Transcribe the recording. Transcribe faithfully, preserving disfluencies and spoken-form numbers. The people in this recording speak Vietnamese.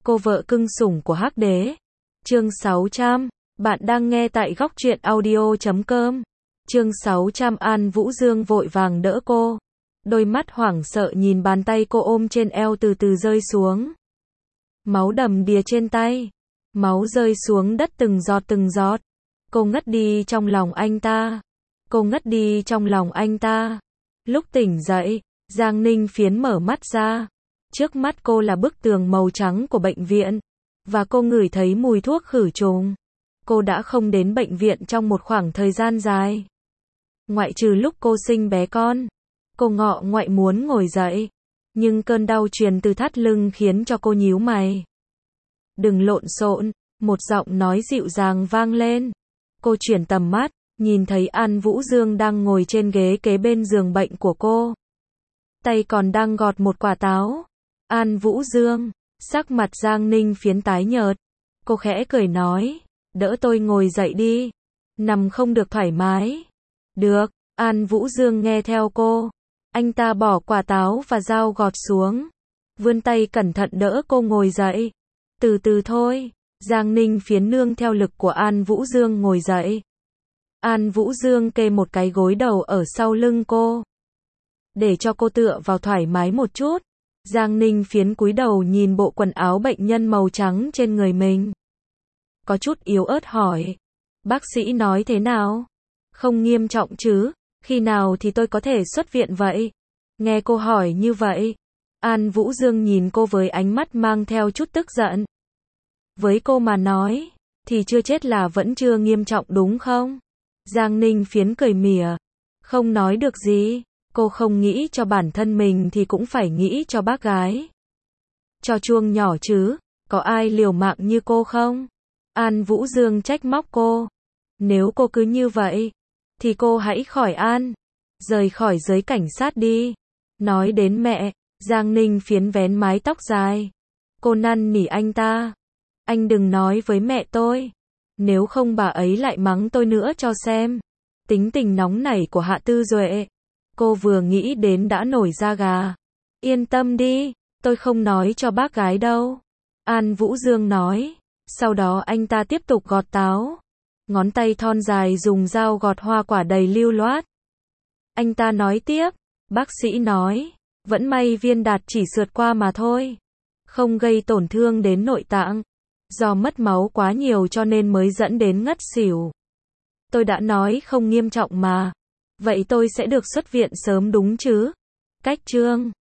cô vợ cưng sủng của Hắc Đế. Chương sáu trăm, bạn đang nghe tại góc truyện audio chấm com. Chương sáu trăm An Vũ Dương vội vàng đỡ cô. Đôi mắt hoảng sợ nhìn bàn tay cô ôm trên eo từ từ rơi xuống. Máu đầm đìa trên tay. Máu rơi xuống đất từng giọt từng giọt. Cô ngất đi trong lòng anh ta. Cô ngất đi trong lòng anh ta. Lúc tỉnh dậy, Giang Ninh Phiến mở mắt ra. Trước mắt cô là bức tường màu trắng của bệnh viện. Và cô ngửi thấy mùi thuốc khử trùng. Cô đã không đến bệnh viện trong một khoảng thời gian dài. Ngoại trừ lúc cô sinh bé con. Cô ngọ ngoại muốn ngồi dậy. Nhưng cơn đau truyền từ thắt lưng khiến cho cô nhíu mày. Đừng lộn xộn, một giọng nói dịu dàng vang lên. Cô chuyển tầm mắt, nhìn thấy An Vũ Dương đang ngồi trên ghế kế bên giường bệnh của cô. Tay còn đang gọt một quả táo. An Vũ Dương, sắc mặt Giang Ninh Phiến tái nhợt. Cô khẽ cười nói, đỡ tôi ngồi dậy đi. Nằm không được thoải mái. Được, An Vũ Dương nghe theo cô. Anh ta bỏ quả táo và dao gọt xuống. Vươn tay cẩn thận đỡ cô ngồi dậy. Từ từ thôi. Giang Ninh Phiến nương theo lực của An Vũ Dương ngồi dậy. An Vũ Dương kê một cái gối đầu ở sau lưng cô. Để cho cô tựa vào thoải mái một chút. Giang Ninh Phiến cúi đầu nhìn bộ quần áo bệnh nhân màu trắng trên người mình. Có chút yếu ớt hỏi. Bác sĩ nói thế nào? Không nghiêm trọng chứ? Khi nào thì tôi có thể xuất viện vậy? Nghe cô hỏi như vậy. An Vũ Dương nhìn cô với ánh mắt mang theo chút tức giận. Với cô mà nói, thì chưa chết là vẫn chưa nghiêm trọng đúng không? Giang Ninh Phiến cười mỉa. Không nói được gì. Cô không nghĩ cho bản thân mình thì cũng phải nghĩ cho bác gái. Cho chuông nhỏ chứ, có ai liều mạng như cô không? An Vũ Dương trách móc cô. Nếu cô cứ như vậy, thì cô hãy khỏi An. Rời khỏi giới cảnh sát đi. Nói đến mẹ, Giang Ninh Phiến vén mái tóc dài. Cô năn nỉ anh ta. Anh đừng nói với mẹ tôi. Nếu không bà ấy lại mắng tôi nữa cho xem. Tính tình nóng nảy của Hạ Tư Duệ. Cô vừa nghĩ đến đã nổi da gà. Yên tâm đi, tôi không nói cho bác gái đâu. An Vũ Dương nói. Sau đó anh ta tiếp tục gọt táo. Ngón tay thon dài dùng dao gọt hoa quả đầy lưu loát. Anh ta nói tiếp. Bác sĩ nói. Vẫn may viên đạn chỉ sượt qua mà thôi. Không gây tổn thương đến nội tạng. Do mất máu quá nhiều cho nên mới dẫn đến ngất xỉu. Tôi đã nói không nghiêm trọng mà. Vậy tôi sẽ được xuất viện sớm đúng chứ? Cách chương